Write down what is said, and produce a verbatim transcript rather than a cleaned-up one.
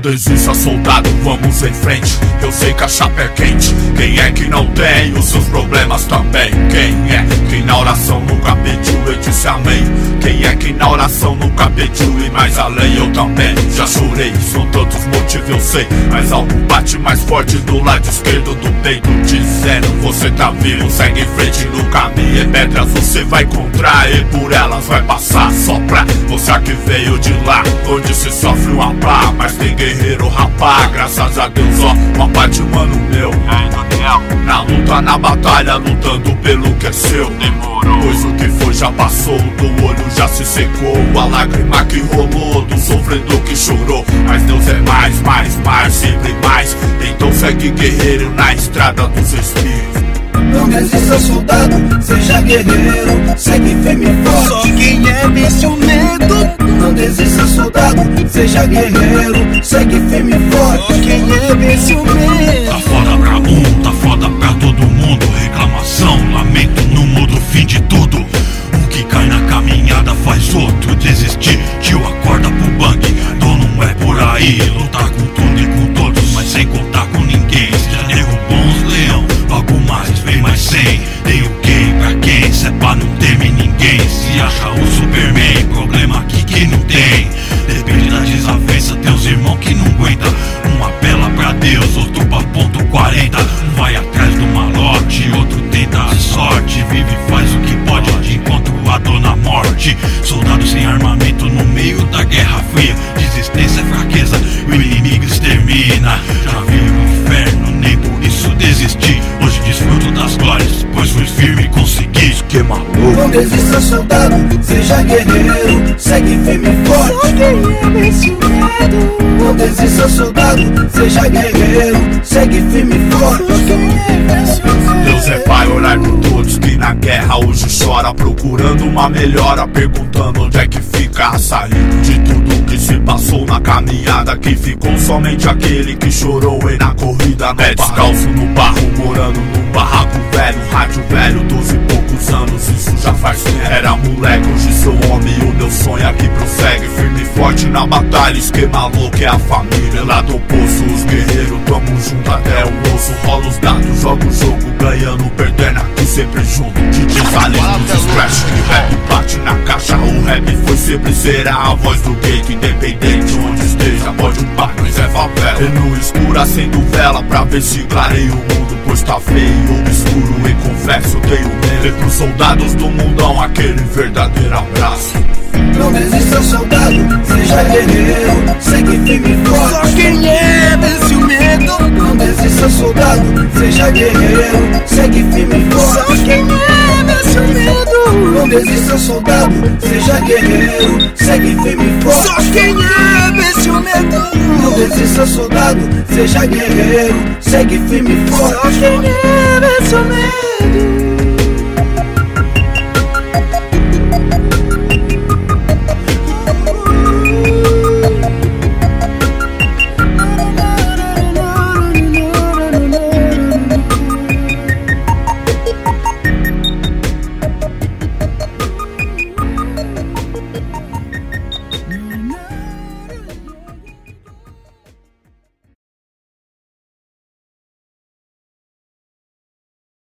desista, soldado, vamos em frente. Eu sei que a chapa é quente. Quem é que não tem os seus problemas também? Quem é que na oração nunca pediu e disse amém? Quem é que na oração nunca pediu e mais além? Eu também já chorei, são tantos motivos eu sei, mas algo bate mais forte do lado esquerdo do peito, dizendo: você tá vivo, segue em frente no caminho. E pedras você vai encontrar e por elas vai passar. Só pra você que veio de lá, onde se sofre uma pá, mas tem guerreiro rapá. Graças a Deus, ó, uma parte mano meu. Na luta, na batalha, lutando pelo que é seu. Demorou, pois o que foi já passou, do olho já se secou, a lágrima que rolou, do sofrendo que chorou. Mas Deus é mais, mais, mais, sempre mais. Então segue guerreiro na estrada dos espíritos. Não desista, soldado, seja guerreiro, segue firme e forte. Só quem é vence o medo. Não desista, soldado, seja guerreiro, segue firme e forte. Só quem é vence o medo. Tá foda pra um, tá foda pra todo mundo. Reclamação, lamento, não muda o fim de tudo. Um que cai na caminhada faz outro desistir. Tio, acorda pro bang, dono não é por aí. Lutar com tudo e com todos, mas sem contar com ninguém. Se já derrubou uns leão, logo mais vem mais cem. Tem o quem pra quem, cê é pra não temer ninguém. Se acha o Superman, problema aqui que não tem. Depende da desavença, tem os irmãos que não aguenta. Um apela pra Deus, outro pra ponto quarenta. Um vai atrás do malote, outro tenta a sorte. Vive e faz o que pode de encontro a dona morte. Soldado sem armamento no meio da guerra fria. Desistência é fraqueza, o inimigo extermina. Já vi o inferno, nem por isso desisti. Hoje desfruto das glórias, pois fui firme e consegui. Esquema louco. Não desista, soldado, seja guerreiro, segue firme e forte. Só quem é vence o medo. Não desista, soldado, seja guerreiro, segue firme e forte. Só quem é vence o medo. Deus é pai, olhar por todos que na guerra hoje chora, procurando uma melhora, perguntando onde é que fica a saída de tudo que se passou na caminhada. Que ficou somente aquele que chorou e na corrida pé descalço no barro, morando num barraco velho, rádio velho, doze e poucos anos, isso já faz tempo. Era moleque, hoje sou homem, o meu sonho aqui prossegue, firme e forte na batalha, esquema louco é a família. Lá do poço, os guerreiros, tamo junto até o osso. Rola os dados, joga o jogo, ganhando, perdendo aqui sempre junto. D Js além dos scratch, que o rap bate na caixa. O rap foi sempre será a voz do gate, independente onde esteja, pode um bar, mas é favela. E no escuro acendo vela pra ver se clareia o mundo, pois tá feio, obscuro e confesso, tenho medo. E pros soldados do mundão, aquele verdadeiro abraço. Não desista, soldado, seja guerreiro, segue firme e forte. Só quem é vence o medo. Não desista, soldado, seja guerreiro, segue firme e Só forte. quem é vence o medo. Não desista, soldado, seja guerreiro, segue firme e forte. Só quem é vence o medo. Não desista, soldado, seja guerreiro, segue firme e Só forte. quem é vence o medo.